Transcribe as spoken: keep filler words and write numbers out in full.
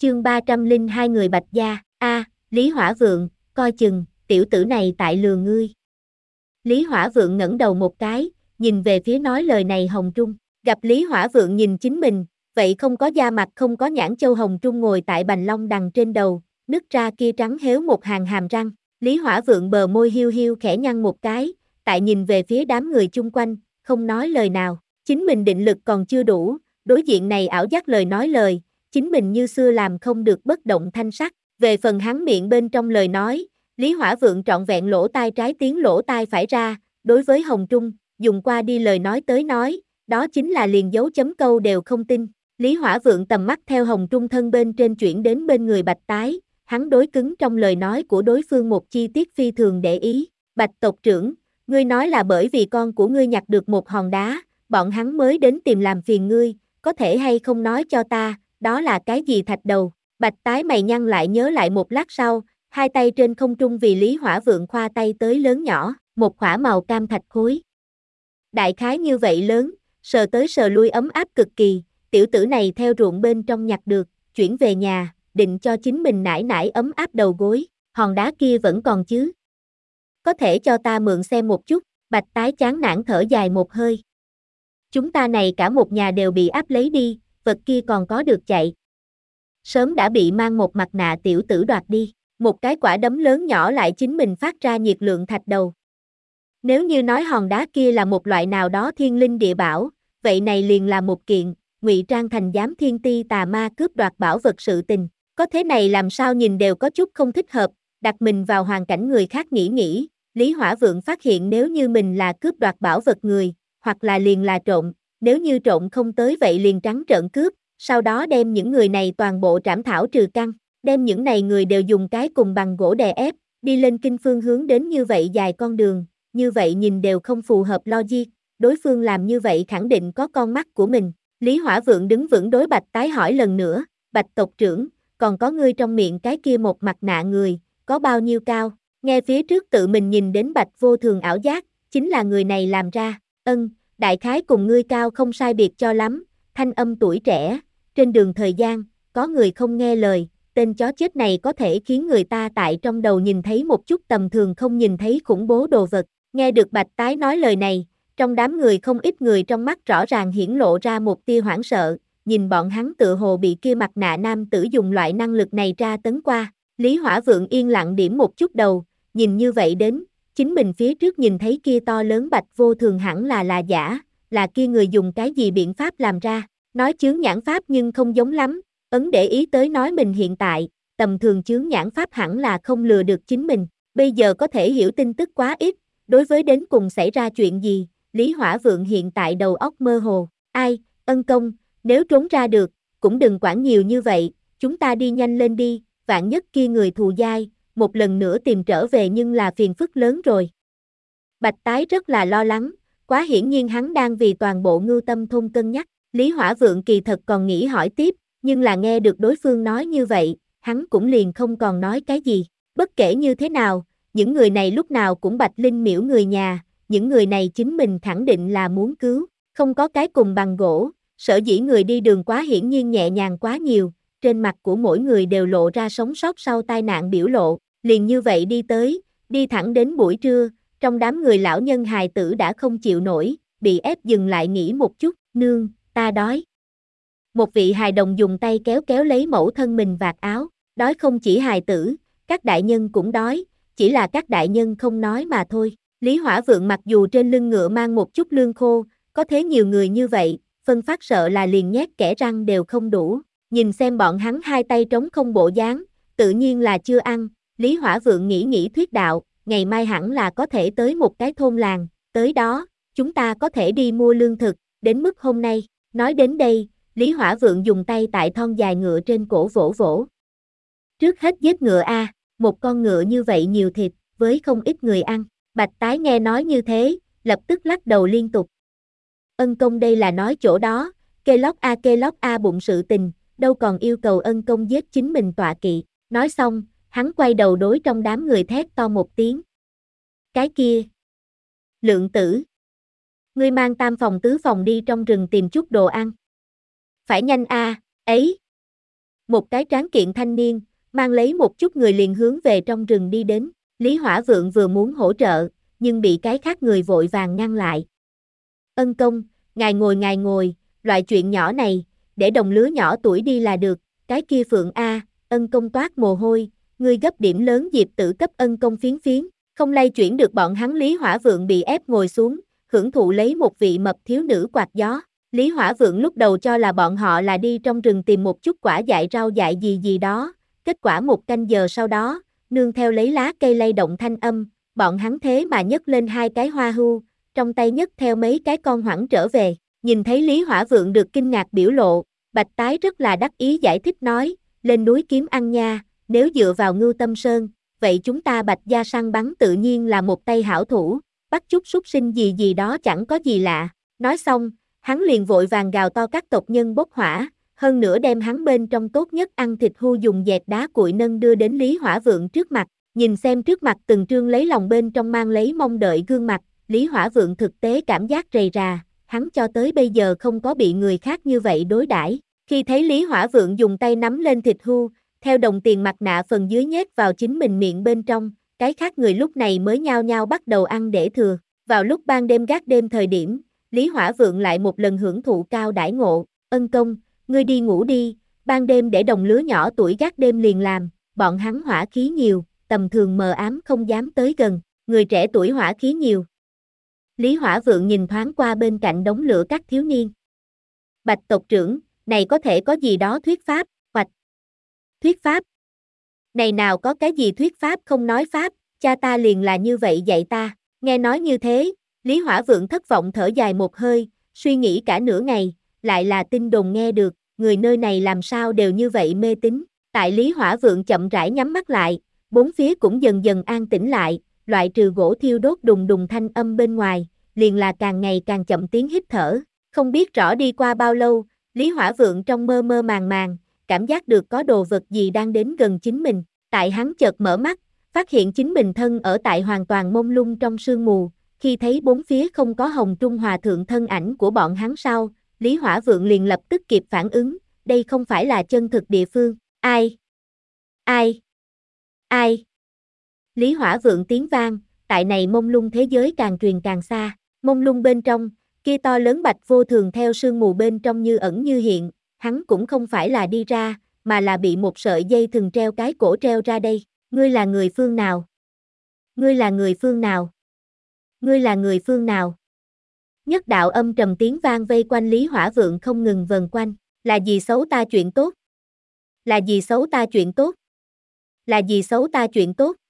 Chương ba trăm lẻ hai người Bạch gia. A, Lý Hỏa Vượng, coi chừng, tiểu tử này tại lừa ngươi. Lý Hỏa Vượng ngẩng đầu một cái, nhìn về phía nói lời này Hồng Trung. Gặp Lý Hỏa Vượng nhìn chính mình, vậy không có da mặt không có nhãn châu Hồng Trung ngồi tại bành long đằng trên đầu, nứt ra kia trắng héo một hàng hàm răng. Lý Hỏa Vượng bờ môi hiu hiu khẽ nhăn một cái, tại nhìn về phía đám người chung quanh, không nói lời nào. Chính mình định lực còn chưa đủ, đối diện này ảo giác lời nói lời, chính mình như xưa làm không được bất động thanh sắc. Về phần hắn miệng bên trong lời nói, Lý Hỏa Vượng trọn vẹn lỗ tai trái tiếng lỗ tai phải ra, đối với Hồng Trung, dùng qua đi lời nói tới nói, đó chính là liền dấu chấm câu đều không tin. Lý Hỏa Vượng tầm mắt theo Hồng Trung thân bên trên chuyển đến bên người Bạch Tái, hắn đối cứng trong lời nói của đối phương một chi tiết phi thường để ý. Bạch tộc trưởng, ngươi nói là bởi vì con của ngươi nhặt được một hòn đá, bọn hắn mới đến tìm làm phiền ngươi, có thể hay không nói cho ta, đó là cái gì thạch đầu? Bạch Tái mày nhăn lại nhớ lại một lát sau, hai tay trên không trung vì Lý Hỏa Vượng khoa tay tới lớn nhỏ, một khỏa màu cam thạch khối. Đại khái như vậy lớn, sờ tới sờ lui ấm áp cực kỳ, tiểu tử này theo ruộng bên trong nhặt được, chuyển về nhà, định cho chính mình nải nải ấm áp đầu gối, hòn đá kia vẫn còn chứ? Có thể cho ta mượn xem một chút, Bạch Tái chán nản thở dài một hơi. Chúng ta này cả một nhà đều bị áp lấy đi, vật kia còn có được chạy. Sớm đã bị mang một mặt nạ tiểu tử đoạt đi, một cái quả đấm lớn nhỏ lại chính mình phát ra nhiệt lượng thạch đầu. Nếu như nói hòn đá kia là một loại nào đó thiên linh địa bảo, vậy này liền là một kiện, ngụy trang thành giám thiên ti tà ma cướp đoạt bảo vật sự tình. Có thế này làm sao nhìn đều có chút không thích hợp, đặt mình vào hoàn cảnh người khác nghĩ nghĩ, Lý Hỏa Vượng phát hiện nếu như mình là cướp đoạt bảo vật người, hoặc là liền là trộm, nếu như trộm không tới vậy liền trắng trợn cướp, sau đó đem những người này toàn bộ trảm thảo trừ căn, đem những này người đều dùng cái cùng bằng gỗ đè ép, đi lên kinh phương hướng đến như vậy dài con đường, như vậy nhìn đều không phù hợp logic, đối phương làm như vậy khẳng định có con mắt của mình. Lý Hỏa Vượng đứng vững đối Bạch Tái hỏi lần nữa, Bạch tộc trưởng, còn có ngươi trong miệng cái kia một mặt nạ người, có bao nhiêu cao? Nghe phía trước tự mình nhìn đến Bạch vô thường ảo giác, chính là người này làm ra, ân, đại khái cùng ngươi cao không sai biệt cho lắm, thanh âm tuổi trẻ, trên đường thời gian, có người không nghe lời, tên chó chết này có thể khiến người ta tại trong đầu nhìn thấy một chút tầm thường không nhìn thấy khủng bố đồ vật. Nghe được Bạch Tái nói lời này, trong đám người không ít người trong mắt rõ ràng hiển lộ ra một tia hoảng sợ, nhìn bọn hắn tựa hồ bị kia mặt nạ nam tử dùng loại năng lực này ra tấn qua. Lý Hỏa Vượng yên lặng điểm một chút đầu, nhìn như vậy đến, chính mình phía trước nhìn thấy kia to lớn Bạch vô thường hẳn là là giả, là kia người dùng cái gì biện pháp làm ra, nói chướng nhãn pháp nhưng không giống lắm, ấn để ý tới nói mình hiện tại, tầm thường chướng nhãn pháp hẳn là không lừa được chính mình, bây giờ có thể hiểu tin tức quá ít, đối với đến cùng xảy ra chuyện gì, Lý Hỏa Vượng hiện tại đầu óc mơ hồ, ai, ân công, nếu trốn ra được, cũng đừng quản nhiều như vậy, chúng ta đi nhanh lên đi, vạn nhất kia người thù dai, một lần nữa tìm trở về nhưng là phiền phức lớn rồi. Bạch Tái rất là lo lắng, quá hiển nhiên hắn đang vì toàn bộ Ngưu Tâm thôn cân nhắc, Lý Hỏa Vượng kỳ thật còn nghĩ hỏi tiếp, nhưng là nghe được đối phương nói như vậy, hắn cũng liền không còn nói cái gì, bất kể như thế nào, những người này lúc nào cũng Bạch Linh miễu người nhà, những người này chính mình khẳng định là muốn cứu, không có cái cùng bằng gỗ, sở dĩ người đi đường quá hiển nhiên nhẹ nhàng quá nhiều, trên mặt của mỗi người đều lộ ra sống sót sau tai nạn biểu lộ, liền như vậy đi tới, đi thẳng đến buổi trưa, trong đám người lão nhân hài tử đã không chịu nổi, bị ép dừng lại nghỉ một chút, nương, ta đói. Một vị hài đồng dùng tay kéo kéo lấy mẫu thân mình vạt áo, đói không chỉ hài tử, các đại nhân cũng đói, chỉ là các đại nhân không nói mà thôi. Lý Hỏa Vượng mặc dù trên lưng ngựa mang một chút lương khô, có thế nhiều người như vậy, phân phát sợ là liền nhét kẻ răng đều không đủ, nhìn xem bọn hắn hai tay trống không bộ dáng, tự nhiên là chưa ăn, Lý Hỏa Vượng nghĩ nghĩ thuyết đạo, ngày mai hẳn là có thể tới một cái thôn làng, tới đó, chúng ta có thể đi mua lương thực, đến mức hôm nay, nói đến đây, Lý Hỏa Vượng dùng tay tại thon dài ngựa trên cổ vỗ vỗ. Trước hết giết ngựa a, một con ngựa như vậy nhiều thịt, với không ít người ăn. Bạch Tái nghe nói như thế, lập tức lắc đầu liên tục. Ân công đây là nói chỗ đó, kê lóc a kê lóc a bụng sự tình, đâu còn yêu cầu ân công giết chính mình tọa kỵ. Nói xong, hắn quay đầu đối trong đám người thét to một tiếng. Cái kia! Lượng tử! Ngươi mang tam phòng tứ phòng đi trong rừng tìm chút đồ ăn. Phải nhanh a, ấy! một cái tráng kiện thanh niên, mang lấy một chút người liền hướng về trong rừng đi đến. Lý Hỏa Vượng vừa muốn hỗ trợ, nhưng bị cái khác người vội vàng ngăn lại. Ân công, ngài ngồi ngài ngồi, loại chuyện nhỏ này, để đồng lứa nhỏ tuổi đi là được, cái kia Phượng A, Ân công toát mồ hôi, ngươi gấp điểm lớn Diệp Tử cấp Ân công phiến phiến, không lay chuyển được bọn hắn. Lý Hỏa Vượng bị ép ngồi xuống, hưởng thụ lấy một vị mập thiếu nữ quạt gió. Lý Hỏa Vượng lúc đầu cho là bọn họ là đi trong rừng tìm một chút quả dại rau dại gì gì đó, kết quả một canh giờ sau đó, nương theo lấy lá cây lay động thanh âm, bọn hắn thế mà nhấc lên hai cái hoa hưu, trong tay nhấc theo mấy cái con hoẳng trở về. Nhìn thấy Lý Hỏa Vượng được kinh ngạc biểu lộ, Bạch Tái rất là đắc ý giải thích nói, lên núi kiếm ăn nha, nếu dựa vào Ngưu Tâm Sơn, vậy chúng ta Bạch gia săn bắn tự nhiên là một tay hảo thủ, bắt chút súc sinh gì gì đó chẳng có gì lạ. Nói xong, hắn liền vội vàng gào to các tộc nhân bốc hỏa, hơn nữa đem hắn bên trong tốt nhất ăn thịt hưu dùng dẹt đá cuội nâng đưa đến Lý Hỏa Vượng trước mặt, nhìn xem trước mặt từng trương lấy lòng bên trong mang lấy mong đợi gương mặt, Lý Hỏa Vượng thực tế cảm giác rầy rà, hắn cho tới bây giờ không có bị người khác như vậy đối đãi. Khi thấy Lý Hỏa Vượng dùng tay nắm lên thịt hưu, theo đồng tiền mặt nạ phần dưới nhét vào chính mình miệng bên trong, cái khác người lúc này mới nhao nhao bắt đầu ăn để thừa. Vào lúc ban đêm gác đêm thời điểm, Lý Hỏa Vượng lại một lần hưởng thụ cao đãi ngộ, Ân công, ngươi đi ngủ đi, ban đêm để đồng lứa nhỏ tuổi gác đêm liền làm, bọn hắn hỏa khí nhiều, tầm thường mờ ám không dám tới gần, người trẻ tuổi hỏa khí nhiều. Lý Hỏa Vượng nhìn thoáng qua bên cạnh đống lửa các thiếu niên. Bạch tộc trưởng, này có thể có gì đó thuyết pháp, Bạch. Thuyết pháp? Này nào có cái gì thuyết pháp không nói pháp, cha ta liền là như vậy dạy ta. Nghe nói như thế, Lý Hỏa Vượng thất vọng thở dài một hơi, suy nghĩ cả nửa ngày, lại là tin đồn nghe được, người nơi này làm sao đều như vậy mê tín. Tại Lý Hỏa Vượng chậm rãi nhắm mắt lại, bốn phía cũng dần dần an tĩnh lại, loại trừ gỗ thiêu đốt đùng đùng thanh âm bên ngoài, liền là càng ngày càng chậm tiếng hít thở. Không biết rõ đi qua bao lâu, Lý Hỏa Vượng trong mơ mơ màng màng, cảm giác được có đồ vật gì đang đến gần chính mình. Tại hắn chợt mở mắt, phát hiện chính mình thân ở tại hoàn toàn mông lung trong sương mù, khi thấy bốn phía không có Hồng Trung Hòa Thượng thân ảnh của bọn hắn sau, Lý Hỏa Vượng liền lập tức kịp phản ứng, đây không phải là chân thực địa phương, ai? Ai? Ai? Lý Hỏa Vượng tiếng vang, tại này mông lung thế giới càng truyền càng xa, mông lung bên trong, kia to lớn bạch vô thường theo sương mù bên trong như ẩn như hiện, hắn cũng không phải là đi ra, mà là bị một sợi dây thừng treo cái cổ treo ra đây, ngươi là người phương nào? Ngươi là người phương nào? Ngươi là người phương nào? Nhất đạo âm trầm tiếng vang vây quanh Lý Hỏa Vượng không ngừng vần quanh, là gì xấu ta chuyện tốt? Là gì xấu ta chuyện tốt? Là gì xấu ta chuyện tốt?